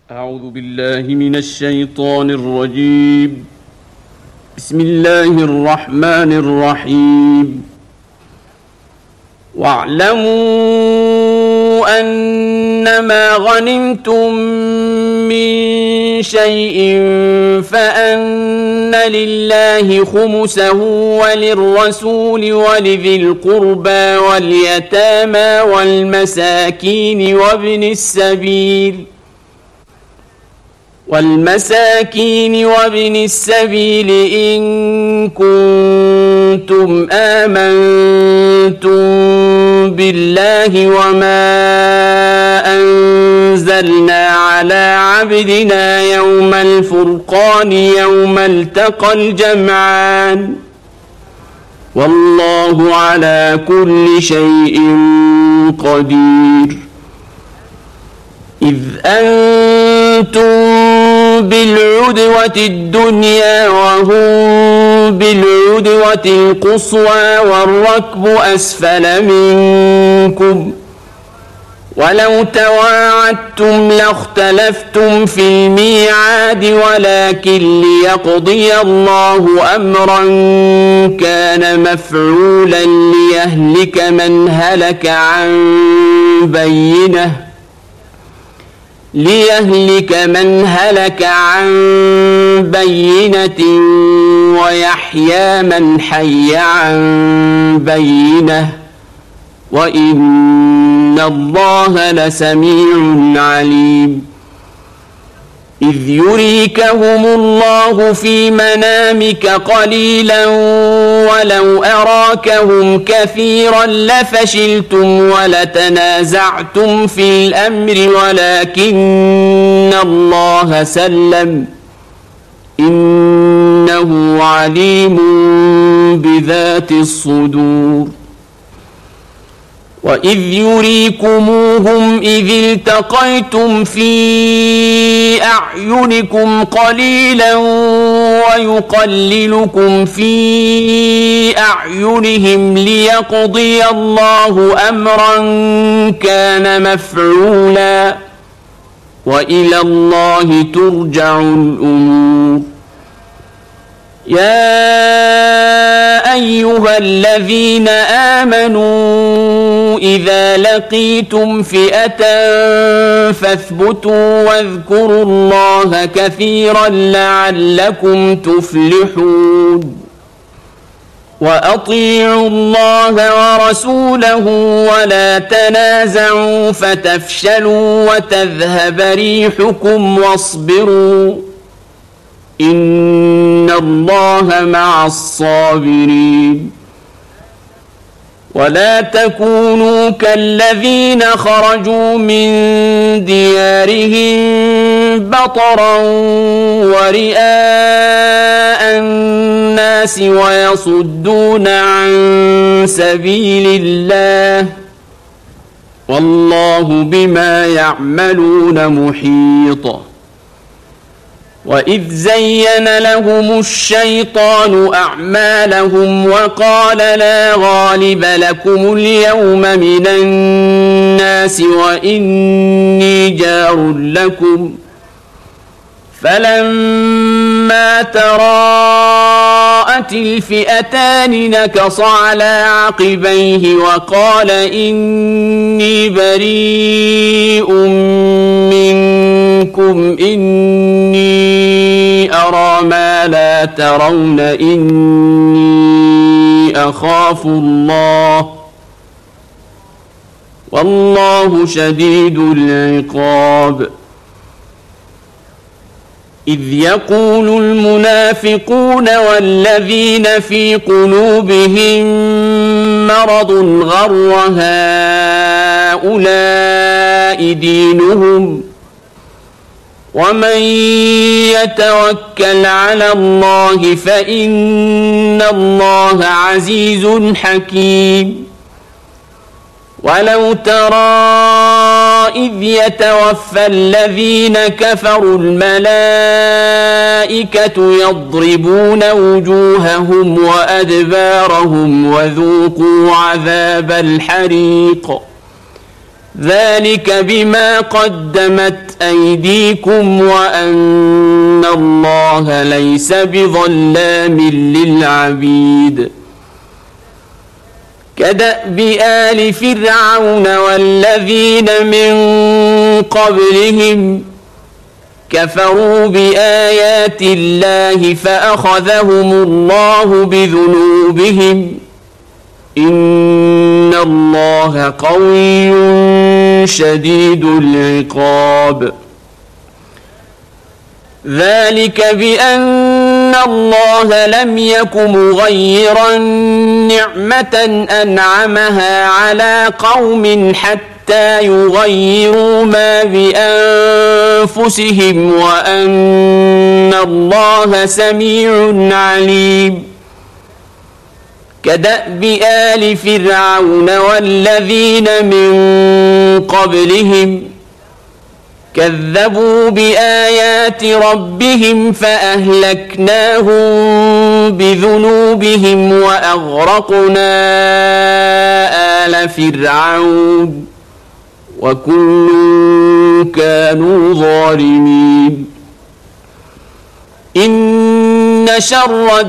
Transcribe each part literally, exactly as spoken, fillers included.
أعوذ بالله من الشيطان الرجيم. بسم الله الرحمن الرحيم. واعلموا أنما غنمتم من شيء فأن لله خمسه وللرسول ولذي القربى واليتامى والمساكين وابن السبيل والمساكين وابن السبيل إن كنتم آمنتم بالله وما أنزلنا على عبدنا يوم الفرقان يوم التقى الجمعان والله على كل شيء قدير. إذ أنتم بالعدوة الدنيا وهم بالعدوة القصوى والركب أسفل منكم ولو تواعدتم لاختلفتم في الميعاد ولكن ليقضي الله أمرا كان مفعولا ليهلك من هلك عن بينه ليهلك من هلك عن بينة ويحيى من حي عن بينة وإن الله لسميع عليم. إذ يريكهم الله في منامك قليلا ولو أراكهم كثيرا لفشلتم ولتنازعتم في الأمر ولكن الله سلم إنه عليم بذات الصدور. وإذ يريكموهم إذ التقيتم في أعينكم قليلا ويقللكم في أعينهم ليقضي الله أمرا كان مفعولا وإلى الله ترجع الأمور. يا أيها الذين آمنوا إذا لقيتم فئة فاثبتوا واذكروا الله كثيرا لعلكم تفلحون. وأطيعوا الله ورسوله ولا تنازعوا فتفشلوا وتذهب ريحكم واصبروا إن الله مع الصابرين. ولا تكونوا كالذين خرجوا من ديارهم بطرا ورئاء الناس ويصدون عن سبيل الله والله بما يعملون محيط. وإذ زين لهم الشيطان أعمالهم وقال لا غالب لكم اليوم من الناس وإني جار لكم فلما تراءت الفئتان نكص على عقبيه وقال إني بريء منكم إني أرى ما لا ترون إني أخاف الله والله شديد العقاب. إذ يقول المنافقون والذين في قلوبهم مرض غر هؤلاء دينهم ومن يتوكل على الله فإن الله عزيز حكيم. ولو ترى إذ يتوفى الذين كفروا الملائكة يضربون وجوههم وأدبارهم. وأدبارهم وذوقوا عذاب الحريق. ذلك بما قدمت أيديكم وأن الله ليس بظلام للعبيد كدأب آل فرعون والذين من قبلهم كفروا بآيات الله فأخذهم الله بذنوبهم إن الله قوي شديد العقاب ذلك بأن الله لم يك مغيرا نعمة أنعمها على قوم حتى يغيروا ما بأنفسهم وأن الله سميع عليم كدأب آل فرعون والذين من قبلهم كذبوا بآيات ربهم فأهلكناهم بذنوبهم وأغرقنا آل فرعون وكل كانوا ظالمين إن شر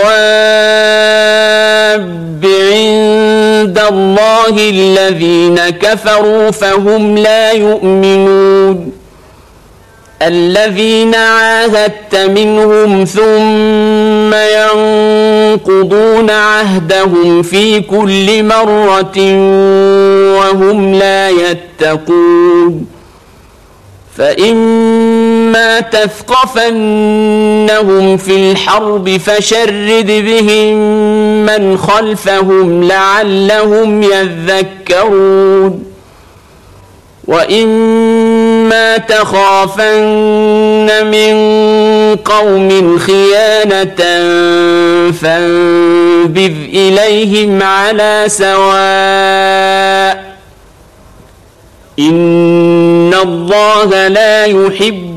الدواب عند الله الذين كفروا فهم لا يؤمنون الذين عاهدت منهم ثم ينقضون عهدهم في كل مرة وهم لا يتقون فإما تثقفنهم في الحرب فشرد بهم من خلفهم لعلهم يذكرون وإما تخافن من قوم خيانة فانبذ إليهم على سواء إن الله لا يحب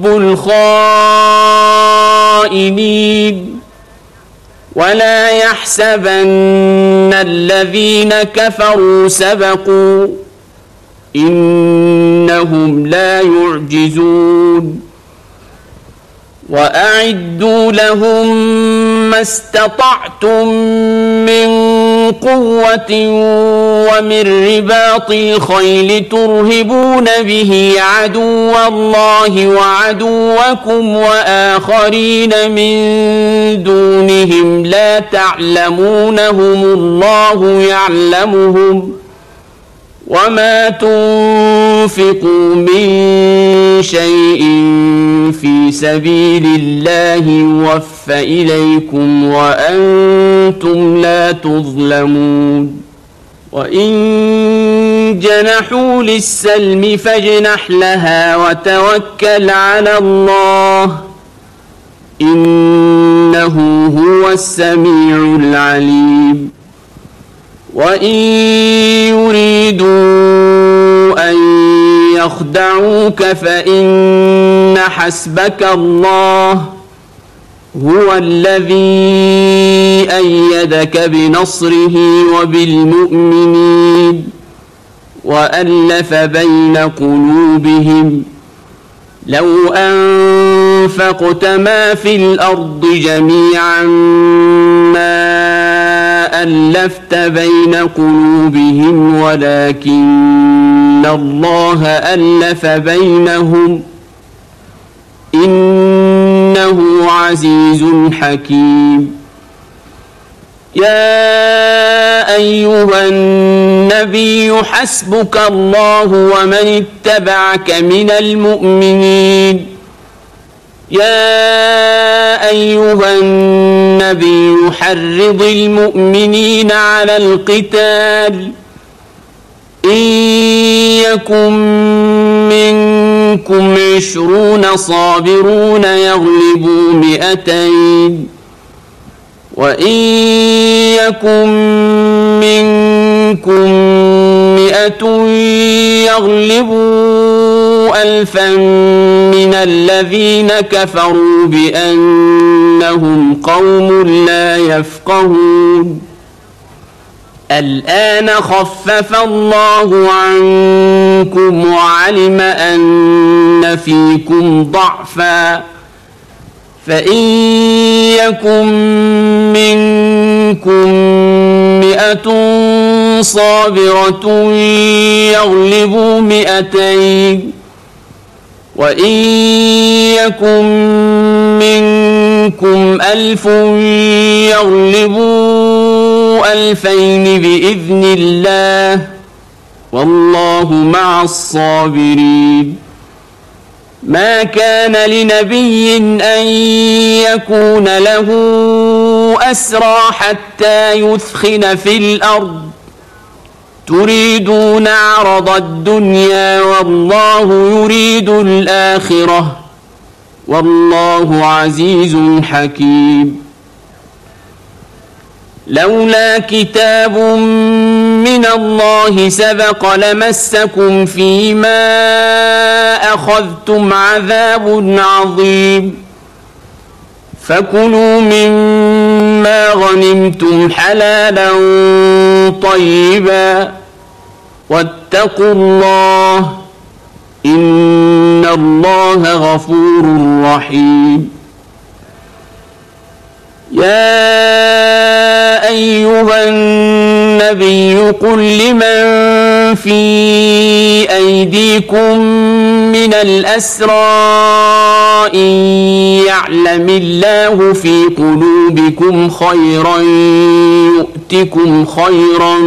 الخائنين ولا يحسبن الذين كفروا سبقوا إنهم لا يعجزون وأعدوا لهم ما استطعتم من قوة ومن رباط الخيل ترهبون به عدو الله وعدوكم وآخرين من دونهم لا تعلمونهم الله يعلمهم وما تنفقوا من شيء في سبيل الله يوفى إليكم وأنتم لا تظلمون وإن جنحوا للسلم فاجنح لها وتوكل على الله إنه هو السميع العليم وإن يريدوا أن يخدعوك فإن حسبك الله هو الذي أيدك بنصره وبالمؤمنين وألف بين قلوبهم لو أنفقت ما في الأرض جميعا ما ألفت بين قلوبهم ولكن الله ألف بينهم إنه عزيز حكيم يا أيها النبي حسبك الله ومن اتبعك من المؤمنين يا أيها النبي حرض المؤمنين على القتال إن يكن منكم عشرون صابرون يغلبوا مئتين وإن يكن منكم مئة يغلبوا ألفا من الذين كفروا بأنهم قوم لا يفقهون الآن خفف الله عنكم وعلم أن فيكم ضعفا فإن يكن منكم مئة صابرة يغلبوا مئتين وإن يكن منكم ألف يغلبوا ألفين بإذن الله والله مع الصابرين. ما كان لنبي أن يكون له أسرى حتى يثخن في الأرض تريدون عرض الدنيا والله يريد الآخرة والله عزيز حكيم. لولا كتاب من الله سبق لمسكم فيما أخذتم عذاب عظيم فكلوا مما غنمتم حلالا طيبا واتقوا الله إن الله غفور رحيم. يا أيها النبي قل لمن في أيديكم من الأسرى إن يعلم الله في قلوبكم خيرا يؤتكم خيرا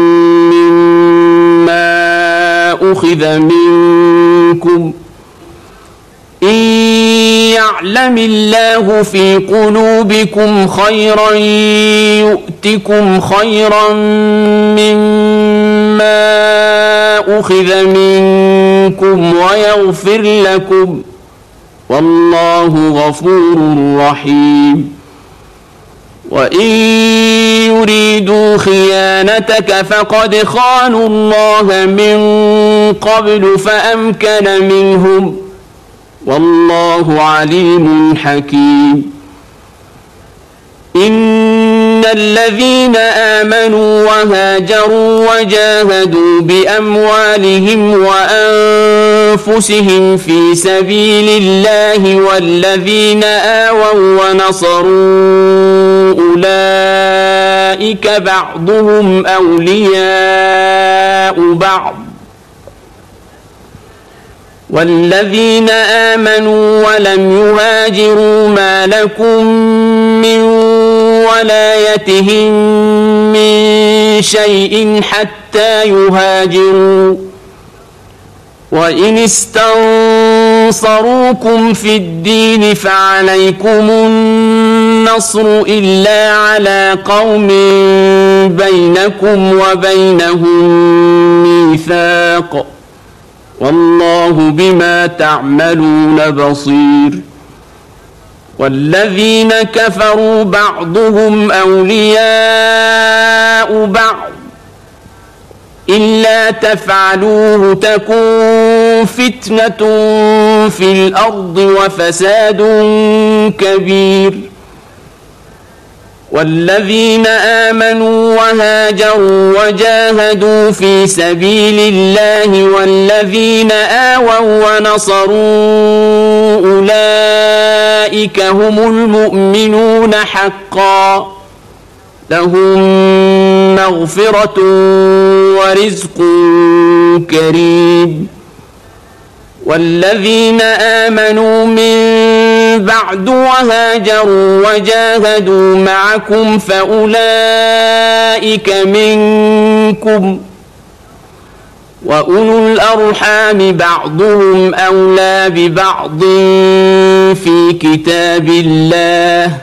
مما أخذ منكم إن يعلم الله في قلوبكم خيرا يؤتكم خيرا مما أخذ منكم ويغفر لكم والله غفور رحيم. وإن يريدوا خيانتك فقد خانوا الله من قبل فأمكن منهم والله عليم حكيم. إن الذين آمنوا وهاجروا وجاهدوا بأموالهم وأنفسهم في سبيل الله والذين آووا ونصروا أولئك بعضهم أولياء بعض والذين آمنوا ولم يهاجروا ما لكم من ولايتهم من شيء حتى يهاجروا وإن استنصروكم في الدين فعليكم النصر إلا على قوم بينكم وبينهم ميثاق والله بما تعملون بصير. والذين كفروا بعضهم أولياء بعض إلا تفعلوه تكن فتنة في الأرض وفساد كبير. والذين آمنوا وهاجروا وجاهدوا في سبيل الله والذين آووا ونصروا أولئك هم المؤمنون حقا لهم مغفرة ورزق كريم. والذين آمنوا من بعد وهاجروا وجاهدوا معكم فأولئك منكم وأولو الأرحام بعضهم أولى ببعض في كتاب الله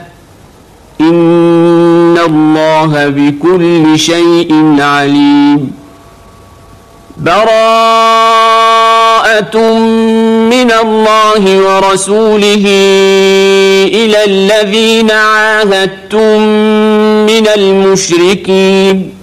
إن الله بكل شيء عليم. براءة من الله ورسوله إلى الذين عاهدتم من المشركين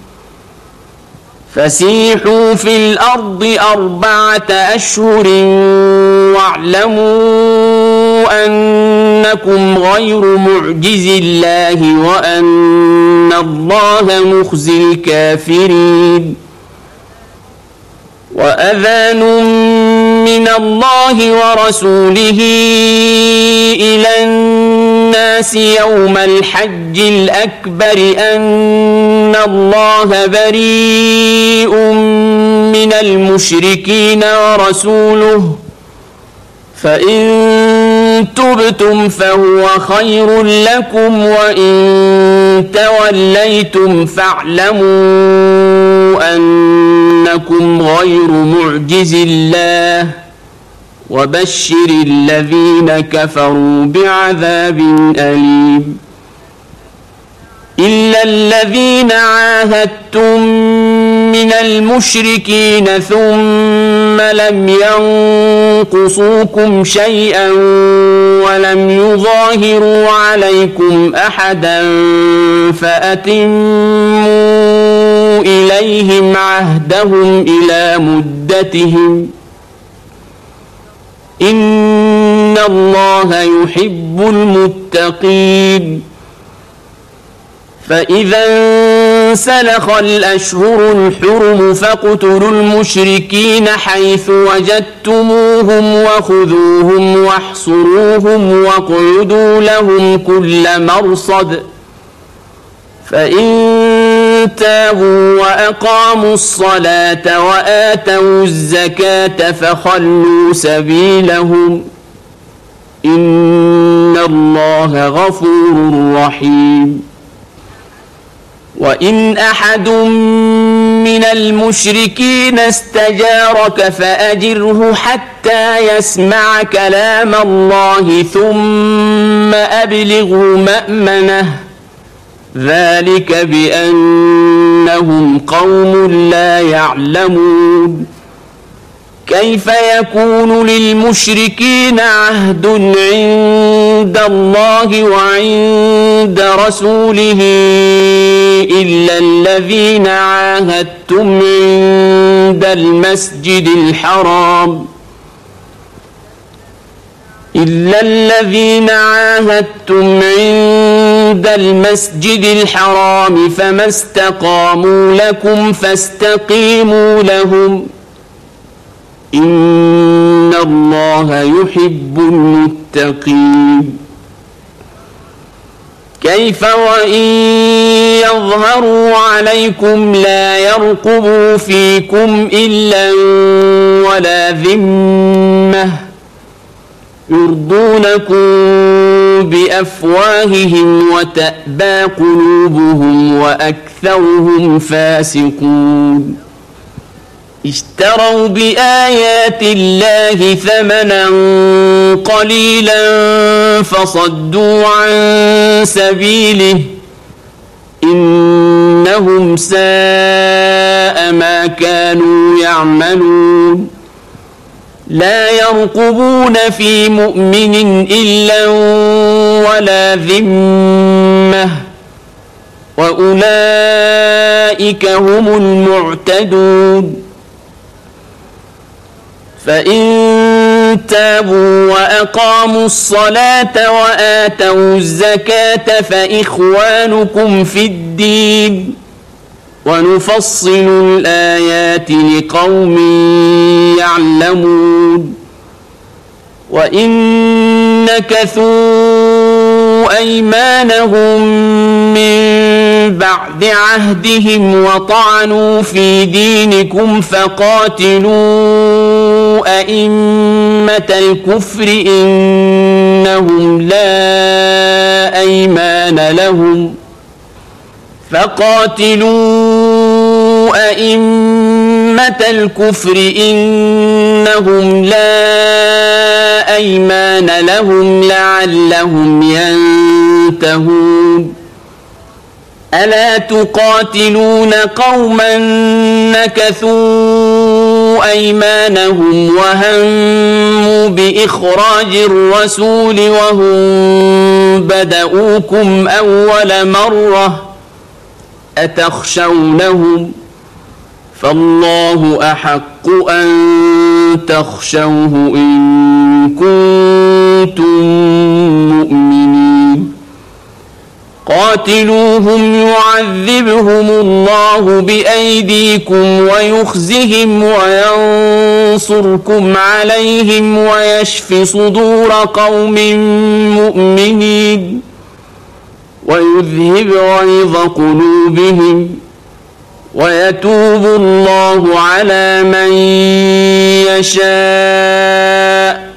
فسيحوا في الأرض أربعة أشهر واعلموا أن أنكم غير معجز الله وأن الله مخزي الكافرين. وأذان من الله ورسوله إلى الناس يوم الحج الأكبر أن الله بريء من المشركين ورسوله فإن تبتم فهو خير لكم وإن توليتم فاعلموا أنكم غير معجز الله وبشر الذين كفروا بعذاب أليم. إلا الذين عاهدتم من المشركين ثم لم ينقصوكم شيئا ولم يظاهروا عليكم أحدا فأتموا إليهم عهدهم إلى مدتهم إن الله يحب المتقين. فإذا انسلخ الأشهر الحرم فاقتلوا المشركين حيث وجدتموهم وخذوهم واحصروهم واقعدوا لهم كل مرصد فإن تابوا وأقاموا الصلاة وآتوا الزكاة فخلوا سبيلهم إن الله غفور رحيم. وإن أحد من المشركين استجارك فأجره حتى يسمع كلام الله ثم أبلغه مأمنه ذلك بأنهم قوم لا يعلمون. كيف يكون للمشركين عهد عند الله وعند رسوله إلا الذين عاهدتم عند المسجد الحرام إلا الذين عاهدتم عند المسجد الحرام فما استقاموا لكم فاستقيموا لهم إن الله يحب المتقين. كيف وإن يظهروا عليكم لا يرقبوا فيكم إلا ولا ذمة يرضونكم بأفواههم وتأبى قلوبهم وأكثرهم فاسقون. اشتروا بآيات الله ثمنا قليلا فصدوا عن سبيله إنهم ساء ما كانوا يعملون. لا يرقبون في مؤمن إلا ولا ذمة وأولئك هم المعتدون. فإن تابوا وأقاموا الصلاة وآتوا الزكاة فإخوانكم في الدين ونفصل الآيات لقوم يعلمون. وإن نكثوا أيمانهم من بعد عهدهم وطعنوا في دينكم فقاتلوا أئمة الكفر إنهم لا أيمان لهم فقاتلوا أئمة الكفر إنهم لا أيمان لهم لعلهم ينتهون. ألا تقاتلون قوما نكثوا أيمانهم وهموا بإخراج الرسول وهم بدؤوكم أول مرة أتخشونهم فالله أحق أن تخشوه إن كنتم مؤمنين. قاتلوهم يعذبهم الله بأيديكم ويخزهم وينصركم عليهم ويشف صدور قوم مؤمنين ويذهب غيظ قلوبهم ويتوب الله على من يشاء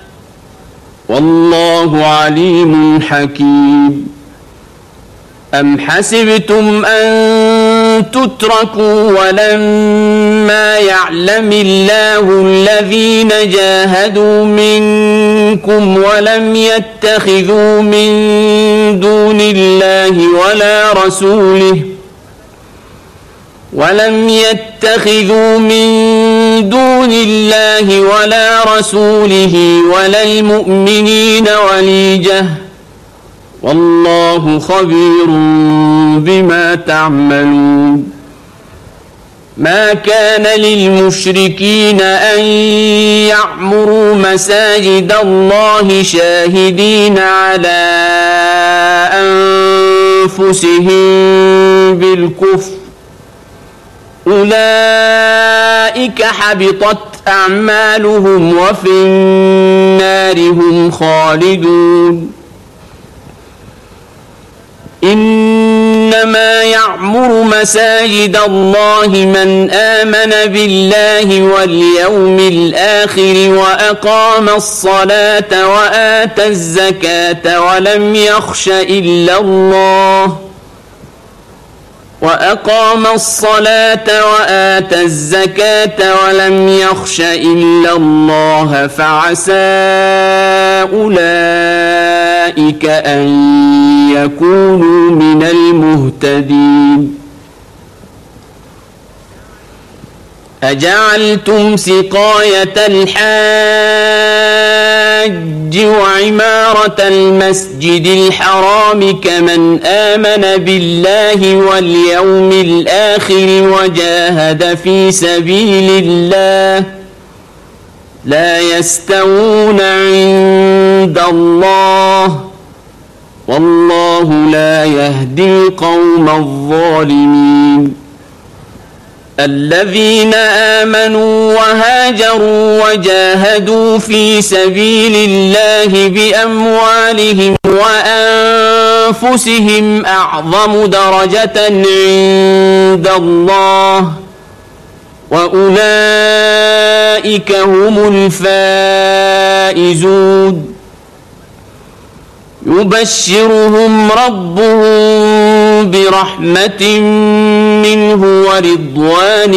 والله عليم حكيم. أم حسبتم أن تتركوا ولما يعلم الله الذين جاهدوا منكم ولم يتخذوا من دون الله ولا رسوله ولم يتخذوا من دون الله ولا رسوله ولا المؤمنين وليجة والله خبير بما تعملون. ما كان للمشركين أن يعمروا مساجد الله شاهدين على أنفسهم بالكفر أولئك حبطت أعمالهم وفي النار هم خالدون. إنما يعمر مساجد الله من آمن بالله واليوم الآخر وأقام الصلاة وآتى الزكاة ولم يخش إلا الله وأقام الصلاة وآتى الزكاة ولم يخش إلا الله فعسى أولئك أن يكونوا من المهتدين. أجعلتم سقاية الحاج وعمارة المسجد الحرام كمن آمن بالله واليوم الآخر وجاهد في سبيل الله لا يستوون عند الله والله لا يهدي القوم الظالمين. الذين آمنوا وهاجروا وجاهدوا في سبيل الله بأموالهم وأنفسهم أعظم درجة عند الله وأولئك هم الفائزون. يبشرهم ربهم برحمة منه ورضوان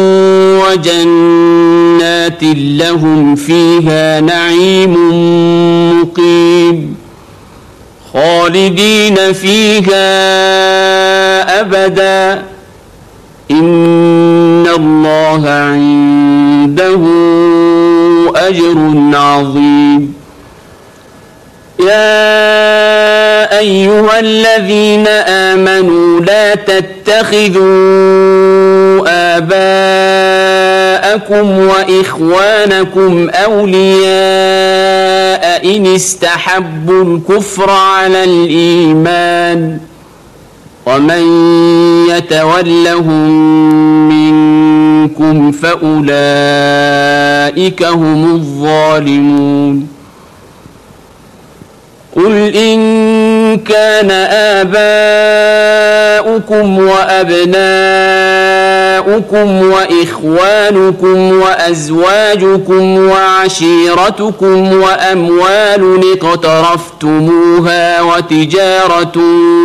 وجنات لهم فيها نعيم مقيم خالدين فيها أبدا إن الله عنده أجر عظيم. يا أيها الذين آمنوا لا تتخذوا آباءكم وإخوانكم أولياء إن استحبوا الكفر على الإيمان ومن يتولهم منكم فأولئك هم الظالمون. قل إن كان آباؤكم وأبناؤكم وإخوانكم وأزواجكم وعشيرتكم وأموال اقترفتموها وتجارة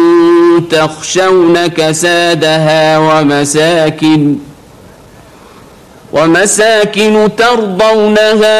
تخشون كسادها ومساكن ومساكن ترضونها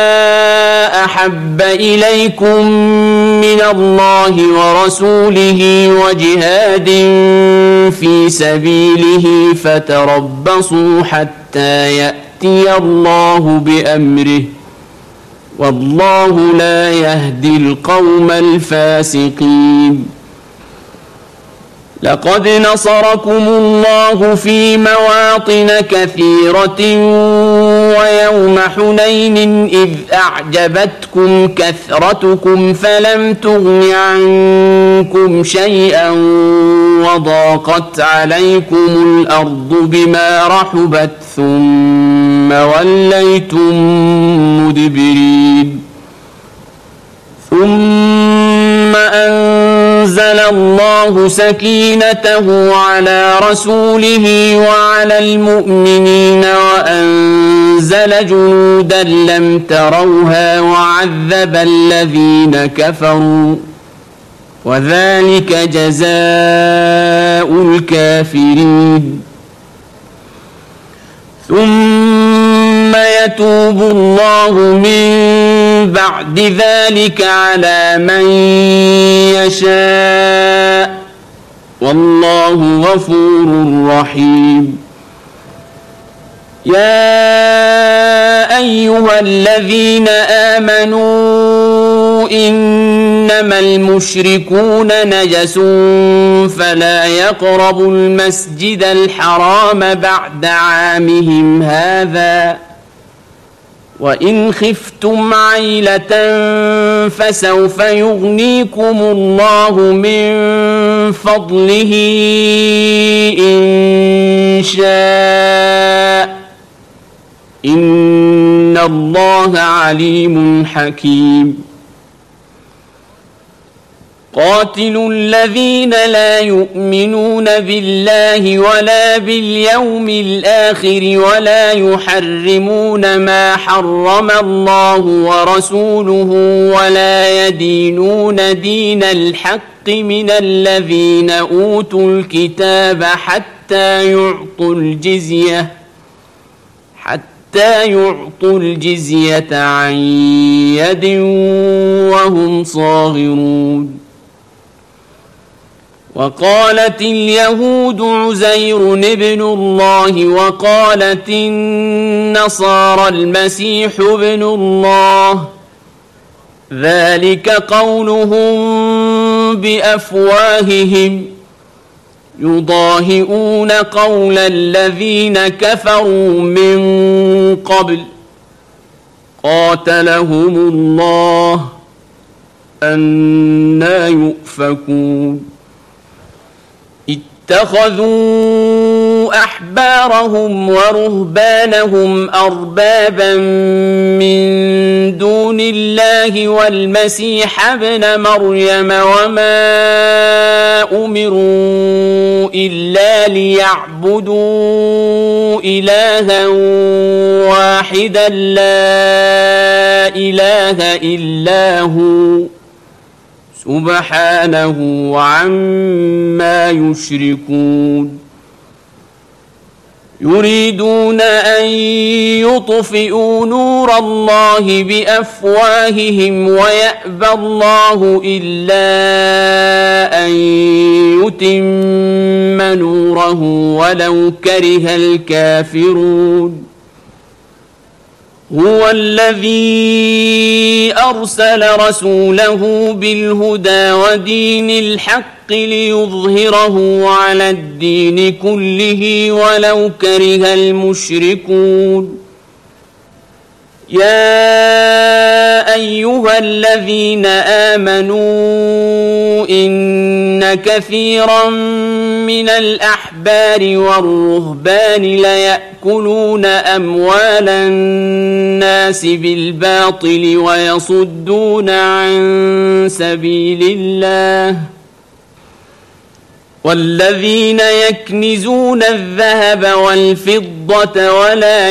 أحب إليكم من الله ورسوله وجهاد في سبيله فتربصوا حتى يأتي الله بأمره والله لا يهدي القوم الفاسقين. لقد نصركم الله في مواطن كثيرة ويوم حنين إذ أعجبتكم كثرتكم فلم تغن عنكم شيئا وضاقت عليكم الأرض بما رحبت ثم وليتم مدبرين ثم أنزل الله سكينته على رسوله وعلى المؤمنين وأنزل جنودا لم تروها وعذب الذين كفروا وذلك جزاء الكافرين ثم يتوب الله من بعد ذلك على من يشاء والله غفور رحيم يا أيها الذين آمنوا إنما المشركون نجس فلا يقربوا المسجد الحرام بعد عامهم هذا وإن خفتم عيلة فسوف يغنيكم الله من فضله إن شاء إن الله عليم حكيم قاتلوا الذين لا يؤمنون بالله ولا باليوم الآخر ولا يحرمون ما حرم الله ورسوله ولا يدينون دين الحق من الذين أوتوا الكتاب حتى يعطوا الجزية حتى يعطوا الجزية عن يد وهم صاغرون وقالت اليهود عزير ابن الله وقالت النصارى المسيح ابن الله ذلك قولهم بأفواههم يضاهئون قول الذين كفروا من قبل قاتلهم الله أنى يؤفكون اتخذوا أحبارهم ورهبانهم أربابا من دون الله والمسيح ابن مريم وما أمروا إلا ليعبدوا إلها واحدا لا إله إلا هو سبحانه عما يشركون يريدون أن يطفئوا نور الله بأفواههم ويأبى الله إلا أن يتم نوره ولو كره الكافرون هو الذي أرسل رسوله بالهدى ودين الحق ليظهره على الدين كله ولو كره المشركون يا أيها الذين آمنوا إن كثيرا من الأحبار والرهبان ليأكلون أموال الناس بالباطل ويصدون عن سبيل الله والذين يكنزون الذهب والفضة ولا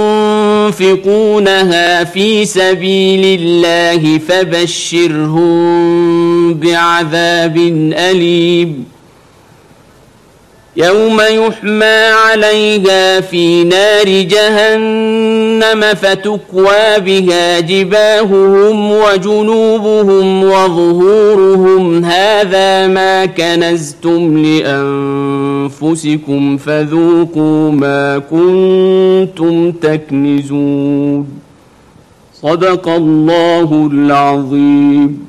ينفقونها في سبيل الله فبشرهم بعذاب أليم يوم يحمى عليها في نار جهنم فتكوى بها جباههم وجنوبهم وظهورهم هذا ما كنزتم لأنفسكم فذوقوا ما كنتم تكنزون صدق الله العظيم.